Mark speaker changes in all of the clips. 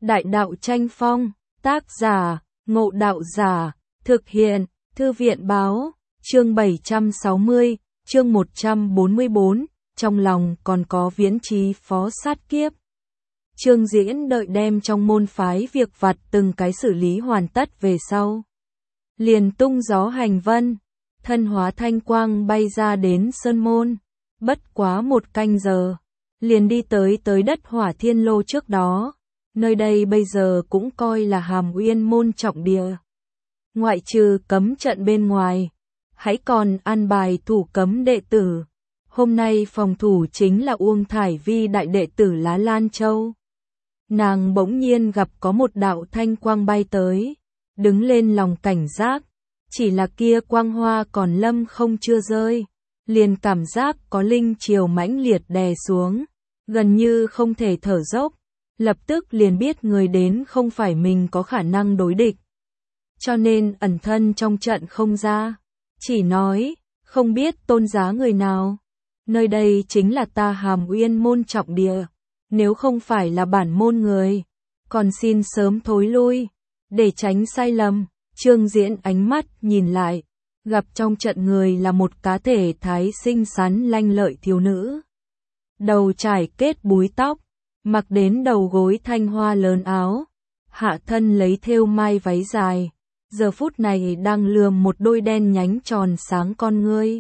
Speaker 1: Đại đạo tranh phong, tác giả, Ngộ Đạo Giả, thực hiện, Thư viện báo, chương 760, chương 144, trong lòng còn có viễn trí phó sát kiếp. Trương Diễn đợi đem trong môn phái việc vặt từng cái xử lý hoàn tất về sau. Liền tung gió hành vân, thân hóa thanh quang bay ra đến sơn môn, bất quá 1 canh giờ, liền đi tới đất Hỏa Thiên Lô trước đó. Nơi đây bây giờ cũng coi là Hàm Uyên môn trọng địa. Ngoại trừ cấm trận bên ngoài, hãy còn an bài thủ cấm đệ tử. Hôm nay phòng thủ chính là Uông Thải Vi đại đệ tử Lá Lan Châu. Nàng bỗng nhiên gặp có một đạo thanh quang bay tới, đứng lên lòng cảnh giác, chỉ là kia quang hoa còn lâm không chưa rơi, liền cảm giác có linh triều mãnh liệt đè xuống, gần như không thể thở dốc. Lập tức liền biết người đến không phải mình có khả năng đối địch. Cho nên ẩn thân trong trận không ra. Chỉ nói, không biết tôn giá người nào. Nơi đây chính là ta Hàm Uyên môn trọng địa. Nếu không phải là bản môn người, còn xin sớm thối lui. Để tránh sai lầm, Trương Diễn ánh mắt nhìn lại. Gặp trong trận người là một cá thể thái xinh xắn lanh lợi thiếu nữ. Đầu trải kết búi tóc. Mặc đến đầu gối thanh hoa lớn áo, hạ thân lấy thêu mai váy dài, giờ phút này đang lườm một đôi đen nhánh tròn sáng con ngươi.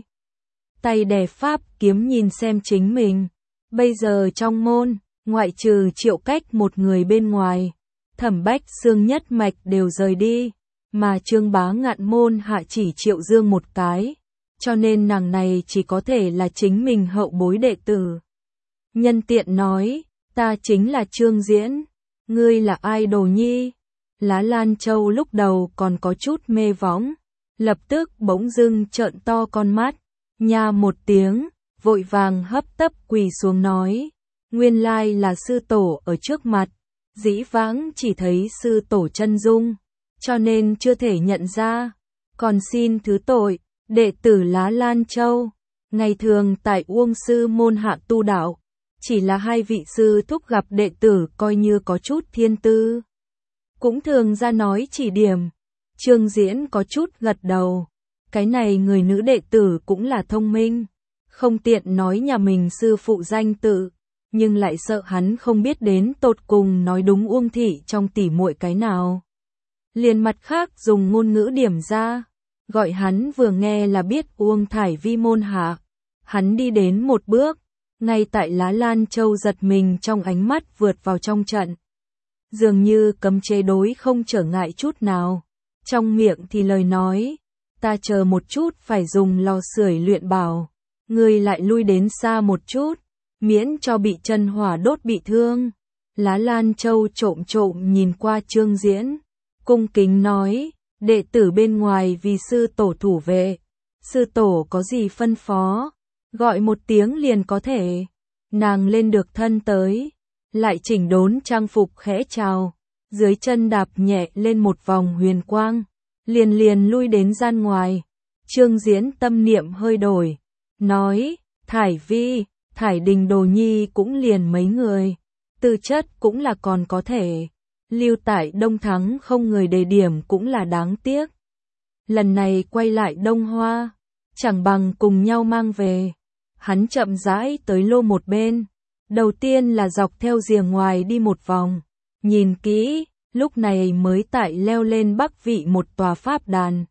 Speaker 1: Tay đè pháp kiếm nhìn xem chính mình, bây giờ trong môn, ngoại trừ Triệu Cách một người bên ngoài, Thẩm Bách Xương nhất mạch đều rời đi, mà Trương Bá Ngạn môn hạ chỉ Triệu Dương một cái, cho nên nàng này chỉ có thể là chính mình hậu bối đệ tử. Nhân tiện nói, ta chính là Trương Diễn, ngươi là ai đồ nhi? Lá Lan Châu lúc đầu còn có chút mê võng, lập tức bỗng dưng trợn to con mắt, nha một tiếng, vội vàng hấp tấp quỳ xuống nói, nguyên lai là sư tổ ở trước mặt, dĩ vãng chỉ thấy sư tổ chân dung, cho nên chưa thể nhận ra, còn xin thứ tội, đệ tử Lá Lan Châu, ngày thường tại Uông sư môn hạ tu đạo. Chỉ là 2 vị sư thúc gặp đệ tử coi như có chút thiên tư. Cũng thường ra nói chỉ điểm. Trương Diễn có chút gật đầu. Cái này người nữ đệ tử cũng là thông minh. Không tiện nói nhà mình sư phụ danh tự. Nhưng lại sợ hắn không biết đến tột cùng nói đúng Uông thị trong tỉ muội cái nào. Liền mặt khác dùng ngôn ngữ điểm ra. Gọi hắn vừa nghe là biết Uông Thải Vi môn hạ. Hắn đi đến một bước. Ngay tại Lá Lan Châu giật mình trong ánh mắt vượt vào trong trận. Dường như cấm chế đối không trở ngại chút nào. Trong miệng thì lời nói, ta chờ một chút phải dùng lò sưởi luyện bảo. Ngươi lại lui đến xa một chút, miễn cho bị chân hỏa đốt bị thương. Lá Lan Châu trộm trộm nhìn qua Trương Diễn, cung kính nói, đệ tử bên ngoài vì sư tổ thủ vệ. Sư tổ có gì phân phó? Gọi một tiếng liền có thể. Nàng lên được thân tới, lại chỉnh đốn trang phục khẽ chào, dưới chân đạp nhẹ lên một vòng huyền quang, liền lui đến gian ngoài. Trương Diễn tâm niệm hơi đổi, nói, Thải Vi, Thải Đình đồ nhi cũng liền mấy người, tư chất cũng là còn có thể, lưu tại Đông Thắng không người đề điểm cũng là đáng tiếc. Lần này quay lại Đông Hoa, chẳng bằng cùng nhau mang về. Hắn chậm rãi tới lô một bên, đầu tiên là dọc theo rìa ngoài đi một vòng, nhìn kỹ, lúc này mới tại leo lên bắc vị một tòa pháp đàn.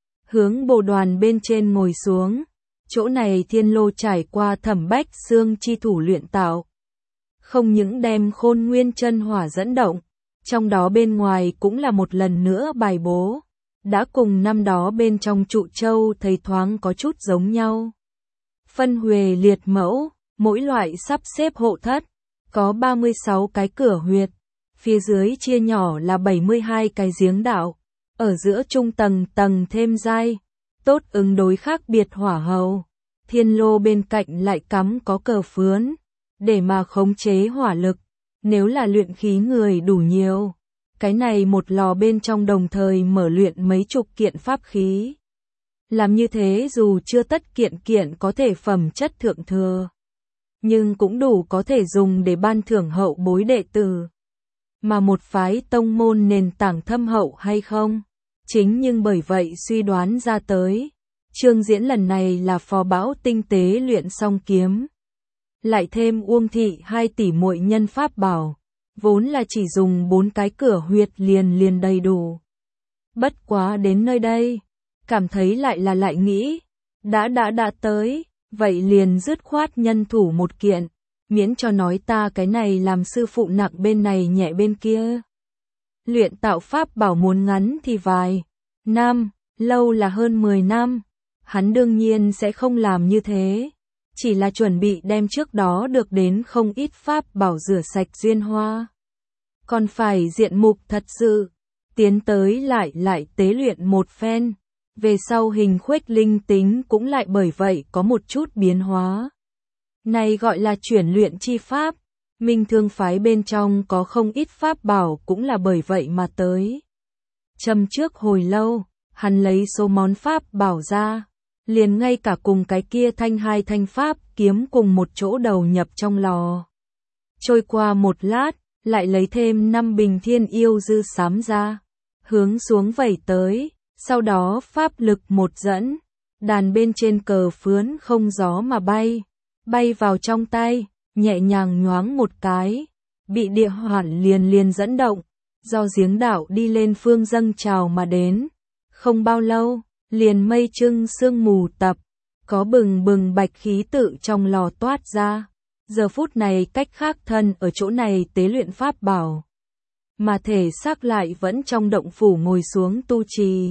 Speaker 1: Hướng bồ đoàn bên trên ngồi xuống, chỗ này thiên lô trải qua Thẩm Bách Xương chi thủ luyện tạo. Không những đem Khôn Nguyên chân hỏa dẫn động, trong đó bên ngoài cũng là một lần nữa bài bố, đã cùng năm đó bên trong trụ châu thấy thoáng có chút giống nhau. Phân huề liệt mẫu, mỗi loại sắp xếp hộ thất, có 36 cái cửa huyệt, phía dưới chia nhỏ là 72 cái giếng đạo, ở giữa trung tầng tầng thêm giai, tốt ứng đối khác biệt hỏa hầu. Thiên lô bên cạnh lại cắm có cờ phướn, để mà khống chế hỏa lực, nếu là luyện khí người đủ nhiều. Cái này một lò bên trong đồng thời mở luyện mấy chục kiện pháp khí. Làm như thế dù chưa tất kiện kiện có thể phẩm chất thượng thừa, nhưng cũng đủ có thể dùng để ban thưởng hậu bối đệ tử. mà một phái tông môn nền tảng thâm hậu hay không? Chính nhưng bởi vậy suy đoán ra tới, Trương Diễn lần này là phò bão tinh tế luyện xong kiếm. Lại thêm Uông Thị 2 tỷ muội nhân pháp bảo, vốn là chỉ dùng 4 cái cửa huyệt liền đầy đủ. Bất quá đến nơi đây, cảm thấy lại nghĩ, đã tới, vậy liền dứt khoát nhân thủ một kiện, miễn cho nói ta cái này làm sư phụ nặng bên này nhẹ bên kia. Luyện tạo pháp bảo muốn ngắn thì vài năm, lâu là hơn 10 năm, hắn đương nhiên sẽ không làm như thế, chỉ là chuẩn bị đem trước đó được đến không ít pháp bảo rửa sạch duyên hoa. Còn phải diện mục thật sự, tiến tới lại tế luyện một phen, về sau hình khuếch linh tính cũng lại bởi vậy có một chút biến hóa. Này gọi là chuyển luyện chi pháp, Minh Thương phái bên trong có không ít pháp bảo cũng là bởi vậy mà tới. Châm trước hồi lâu, hắn lấy số món pháp bảo ra, liền ngay cả cùng cái kia hai thanh pháp kiếm cùng một chỗ đầu nhập trong lò. Trôi qua một lát, lại lấy thêm 5 bình thiên yêu dư xám ra, hướng xuống vẩy tới, sau đó pháp lực một dẫn, đàn bên trên cờ phướn không gió mà bay vào trong tay, nhẹ nhàng nhoáng một cái, bị địa hoản liền dẫn động, do giếng đạo đi lên phương dâng trào mà đến. Không bao lâu, liền mây trưng sương mù tập, có bừng bạch khí tự trong lò toát ra. Giờ phút này cách khác thân ở chỗ này tế luyện pháp bảo, mà thể xác lại vẫn trong động phủ ngồi xuống tu trì.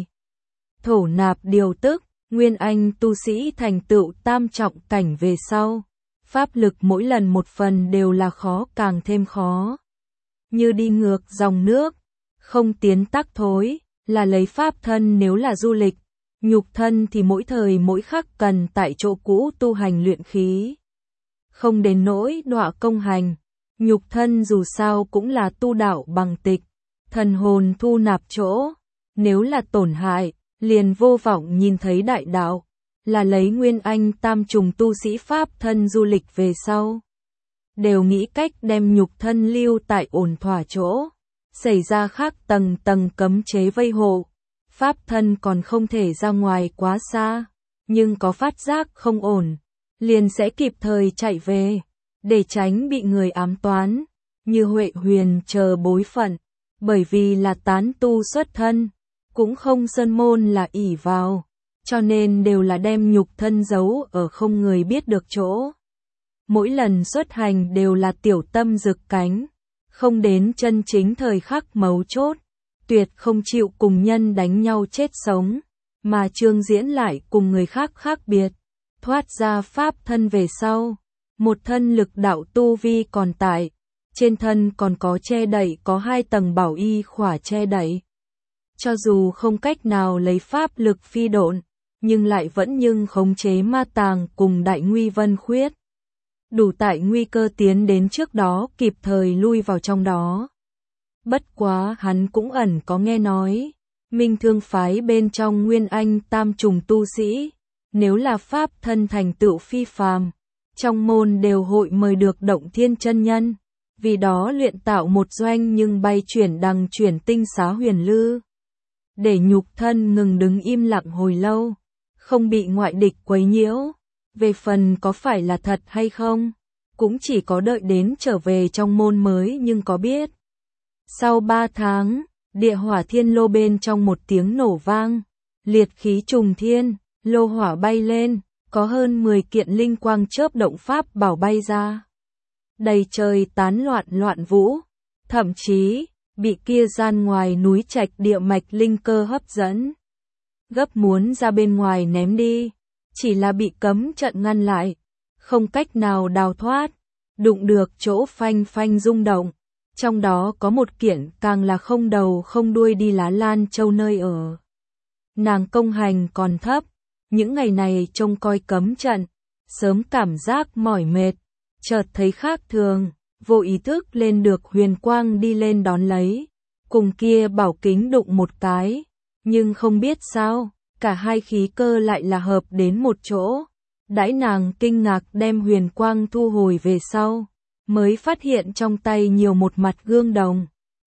Speaker 1: Thổ nạp điều tức, Nguyên Anh tu sĩ thành tựu tam trọng cảnh về sau, pháp lực mỗi lần một phần đều là khó càng thêm khó. Như đi ngược dòng nước, không tiến tắc thối, là lấy pháp thân nếu là du lịch, nhục thân thì mỗi thời mỗi khắc cần tại chỗ cũ tu hành luyện khí. Không đến nỗi đọa công hành, nhục thân dù sao cũng là tu đạo bằng tịch, thần hồn thu nạp chỗ, nếu là tổn hại, liền vô vọng nhìn thấy đại đạo, là lấy Nguyên Anh tam trùng tu sĩ pháp thân du lịch về sau. Đều nghĩ cách đem nhục thân lưu tại ổn thỏa chỗ, xảy ra khác tầng cấm chế vây hộ, pháp thân còn không thể ra ngoài quá xa, nhưng có phát giác không ổn, liền sẽ kịp thời chạy về, để tránh bị người ám toán, như Huệ Huyền chờ bối phận, bởi vì là tán tu xuất thân, cũng không sơn môn là ỷ vào, cho nên đều là đem nhục thân giấu ở không người biết được chỗ. Mỗi lần xuất hành đều là tiểu tâm rực cánh, không đến chân chính thời khắc mấu chốt, tuyệt không chịu cùng nhân đánh nhau chết sống, mà Trương Diễn lại cùng người khác khác biệt, thoát ra pháp thân về sau, một thân lực đạo tu vi còn tại, trên thân còn có che đậy, có 2 tầng bảo y khỏa che đậy. Cho dù không cách nào lấy pháp lực phi độn, nhưng lại vẫn khống chế ma tàng cùng đại nguy vân khuyết. Đủ tại nguy cơ tiến đến trước đó kịp thời lui vào trong đó. Bất quá hắn cũng ẩn có nghe nói, Minh Thương phái bên trong Nguyên Anh tam trùng tu sĩ, nếu là pháp thân thành tựu phi phàm, trong môn đều hội mời được Động Thiên chân nhân, vì đó luyện tạo một doanh nhưng bay chuyển đằng chuyển tinh xá huyền lư, để nhục thân ngừng đứng im lặng hồi lâu, không bị ngoại địch quấy nhiễu. Về phần có phải là thật hay không, cũng chỉ có đợi đến trở về trong môn mới nhưng có biết. Sau 3 tháng, địa hỏa thiên lô bên trong một tiếng nổ vang, liệt khí trùng thiên, lô hỏa bay lên, có hơn 10 kiện linh quang chớp động pháp bảo bay ra. Đầy trời tán loạn vũ, thậm chí bị kia gian ngoài núi trạch địa mạch linh cơ hấp dẫn, gấp muốn ra bên ngoài ném đi, chỉ là bị cấm trận ngăn lại, không cách nào đào thoát, đụng được chỗ phanh rung động, trong đó có một kiện càng là không đầu không đuôi đi Lá Lan Châu nơi ở. Nàng công hành còn thấp, những ngày này trông coi cấm trận, sớm cảm giác mỏi mệt, chợt thấy khác thường, vô ý thức lên được huyền quang đi lên đón lấy, cùng kia bảo kính đụng một cái, nhưng không biết sao, cả hai khí cơ lại là hợp đến một chỗ. Đãi nàng kinh ngạc đem huyền quang thu hồi về sau, mới phát hiện trong tay nhiều một mặt gương đồng,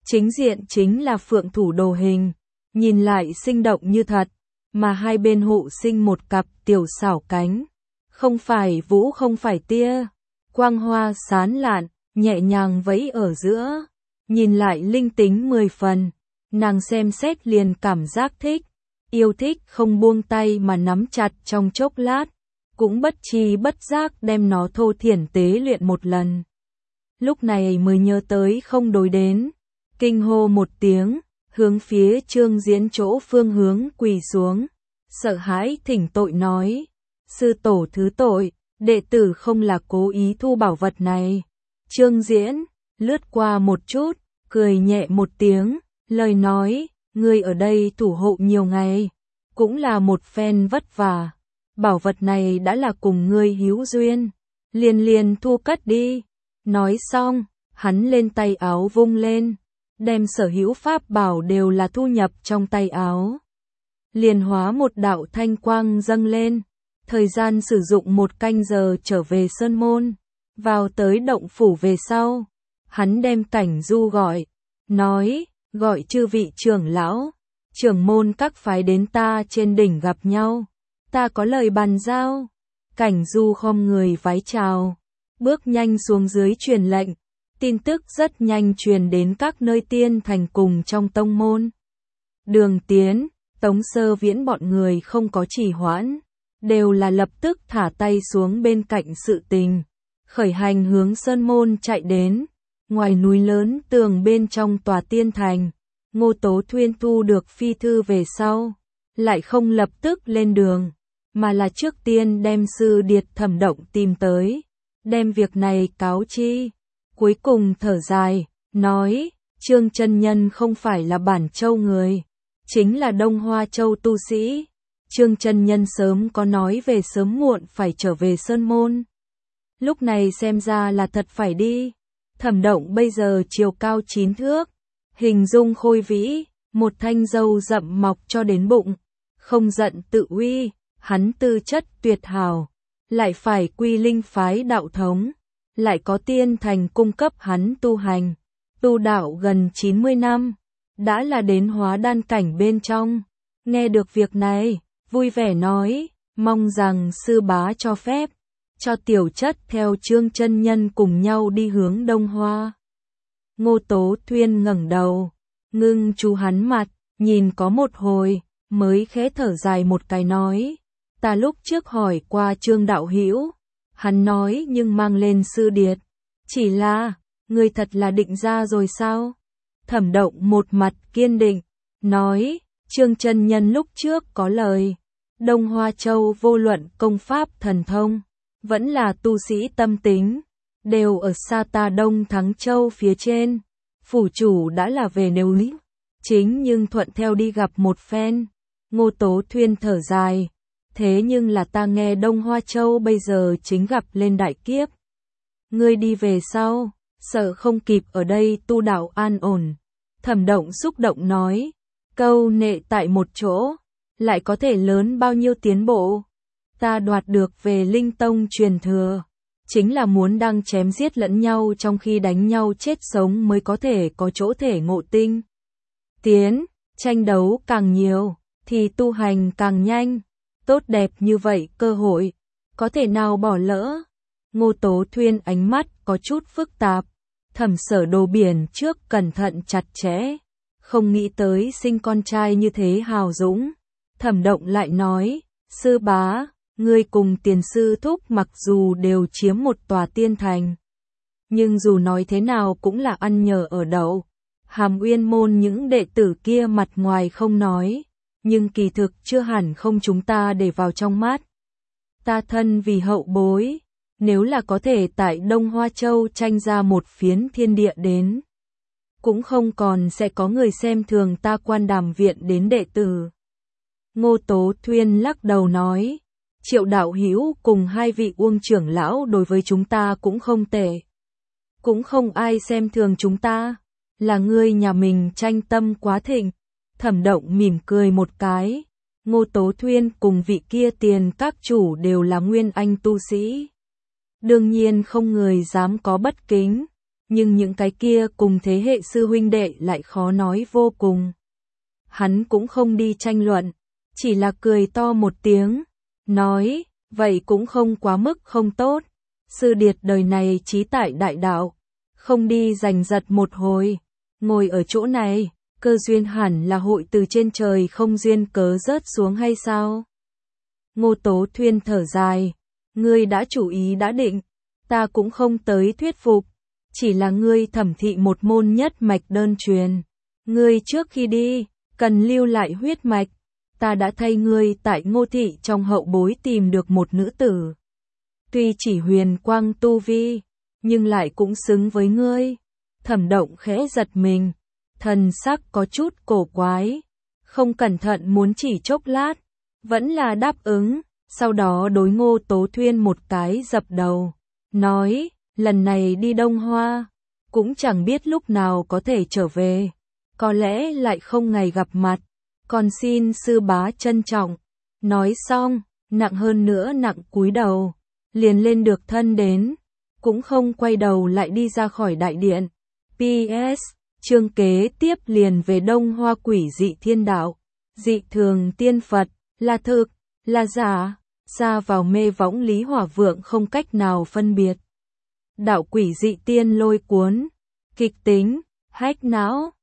Speaker 1: Chính diện chính là phượng thủ đồ hình, nhìn lại sinh động như thật, mà hai bên hộ sinh một cặp tiểu xảo cánh. Không phải vũ không phải tia, quang hoa sán lạn, nhẹ nhàng vẫy ở giữa, nhìn lại linh tính 10 phần, nàng xem xét liền cảm giác thích, yêu thích không buông tay mà nắm chặt trong chốc lát, cũng bất tri bất giác đem nó thô thiển tế luyện một lần. Lúc này mới nhớ tới không đối đến, kinh hô một tiếng, hướng phía Trương Diễn chỗ phương hướng quỳ xuống, sợ hãi thỉnh tội nói, sư tổ thứ tội, đệ tử không là cố ý thu bảo vật này. Trương Diễn lướt qua một chút, cười nhẹ một tiếng, lời nói, ngươi ở đây thủ hộ nhiều ngày, cũng là một phen vất vả, bảo vật này đã là cùng ngươi hữu duyên, liền thu cất đi. Nói xong, hắn lên tay áo vung lên, đem sở hữu pháp bảo đều là thu nhập trong tay áo. Liền hóa một đạo thanh quang dâng lên, thời gian sử dụng 1 canh giờ trở về sơn môn, vào tới động phủ về sau. Hắn đem Cảnh Du gọi, nói, gọi chư vị trưởng lão, trưởng môn các phái đến ta trên đỉnh gặp nhau, ta có lời bàn giao. Cảnh Du khom người vái chào, bước nhanh xuống dưới truyền lệnh, tin tức rất nhanh truyền đến các nơi tiên thành cùng trong tông môn. Đường Tiến, Tống Sơ Viễn bọn người không có trì hoãn, đều là lập tức thả tay xuống bên cạnh sự tình, khởi hành hướng sơn môn chạy đến. Ngoài núi lớn tường bên trong tòa tiên thành, Ngô Tố Thuyên thu được phi thư về sau, lại không lập tức lên đường, mà là trước tiên đem sư điệt Thẩm Động tìm tới, đem việc này cáo chi. Cuối cùng thở dài, nói, Trương chân nhân không phải là Bản Châu người, chính là Đông Hoa Châu tu sĩ. Trương chân nhân sớm có nói về sớm muộn phải trở về sơn môn. Lúc này xem ra là thật phải đi. Thẩm Động bây giờ chiều cao 9 thước, hình dung khôi vĩ, một thanh râu rậm mọc cho đến bụng, không giận tự uy, hắn tư chất tuyệt hảo, lại phải quy linh phái đạo thống, lại có tiên thành cung cấp hắn tu hành, tu đạo gần 90 năm, đã là đến hóa đan cảnh bên trong. Nghe được việc này, vui vẻ nói, mong rằng sư bá cho phép, cho tiểu chất theo Trương chân nhân cùng nhau đi hướng Đông Hoa. Ngô Tố Thuyên ngẩng đầu, ngưng chú hắn mặt, nhìn có một hồi, mới khẽ thở dài một cái nói, ta lúc trước hỏi qua Trương đạo hữu, hắn nói nhưng mang lên sư điệt, chỉ là, người thật là định ra rồi sao? Thẩm Động một mặt kiên định, nói, Trương chân nhân lúc trước có lời, Đông Hoa Châu vô luận công pháp thần thông, vẫn là tu sĩ tâm tính, đều ở xa ta Đông Thắng Châu phía trên. Phủ chủ đã là về nếu lý, chính nhưng thuận theo đi gặp một phen. Ngô Tố Thuyên thở dài, thế nhưng là ta nghe Đông Hoa Châu bây giờ chính gặp lên đại kiếp. Ngươi đi về sau, sợ không kịp ở đây tu đạo an ổn. Thẩm Động xúc động nói, câu nệ tại một chỗ, lại có thể lớn bao nhiêu tiến bộ. Ta đoạt được về Linh Tông truyền thừa, chính là muốn đang chém giết lẫn nhau trong khi đánh nhau chết sống mới có thể có chỗ thể ngộ tinh. Tiến, tranh đấu càng nhiều, thì tu hành càng nhanh, tốt đẹp như vậy cơ hội, có thể nào bỏ lỡ. Ngô Tố Thuyên ánh mắt có chút phức tạp, Thẩm Sở đồ biển trước cẩn thận chặt chẽ, không nghĩ tới sinh con trai như thế hào dũng. Thẩm Động lại nói, sư bá, ngươi cùng tiền sư thúc mặc dù đều chiếm một tòa tiên thành, nhưng dù nói thế nào cũng là ăn nhờ ở đậu. Hàm Uyên môn những đệ tử kia mặt ngoài không nói, nhưng kỳ thực chưa hẳn không chúng ta để vào trong mắt. Ta thân vì hậu bối, nếu là có thể tại Đông Hoa Châu tranh ra một phiến thiên địa đến, cũng không còn sẽ có người xem thường ta Quan Đàm viện đến đệ tử. Ngô Tố Thuyên lắc đầu nói, Triệu đạo hữu cùng hai vị Uông trưởng lão đối với chúng ta cũng không tệ. Cũng không ai xem thường chúng ta, là ngươi nhà mình tranh tâm quá thịnh. Thẩm Động mỉm cười một cái, Ngô Tố Thuyên cùng vị kia tiền các chủ đều là nguyên anh tu sĩ. Đương nhiên không người dám có bất kính, nhưng những cái kia cùng thế hệ sư huynh đệ lại khó nói vô cùng. Hắn cũng không đi tranh luận, chỉ là cười to một tiếng, nói, vậy cũng không quá mức không tốt. Sư điệt đời này trí tại đại đạo, không đi giành giật một hồi, ngồi ở chỗ này, cơ duyên hẳn là hội từ trên trời không duyên cớ rớt xuống hay sao? Ngô Tố Thuyên thở dài, ngươi đã chủ ý đã định, ta cũng không tới thuyết phục, chỉ là ngươi thẩm thị một môn nhất mạch đơn truyền. Ngươi trước khi đi, cần lưu lại huyết mạch, ta đã thay ngươi tại Ngô thị trong hậu bối tìm được một nữ tử. Tuy chỉ huyền quang tu vi, nhưng lại cũng xứng với ngươi. Thẩm Động khẽ giật mình, thần sắc có chút cổ quái, không cẩn thận muốn chỉ chốc lát, vẫn là đáp ứng, sau đó đối Ngô Tố Thuyên một cái dập đầu, nói, lần này đi Đông Hoa, cũng chẳng biết lúc nào có thể trở về, có lẽ lại không ngày gặp mặt, còn xin sư bá trân trọng. Nói xong, nặng hơn nữa nặng cúi đầu, liền lên được thân đến, cũng không quay đầu lại đi ra khỏi đại điện. PS, chương kế tiếp liền về Đông Hoa quỷ dị thiên đạo, dị thường tiên Phật, là thực, là giả, ra vào mê võng Lý Hỏa Vượng không cách nào phân biệt. Đạo quỷ dị tiên lôi cuốn, kịch tính, hách não.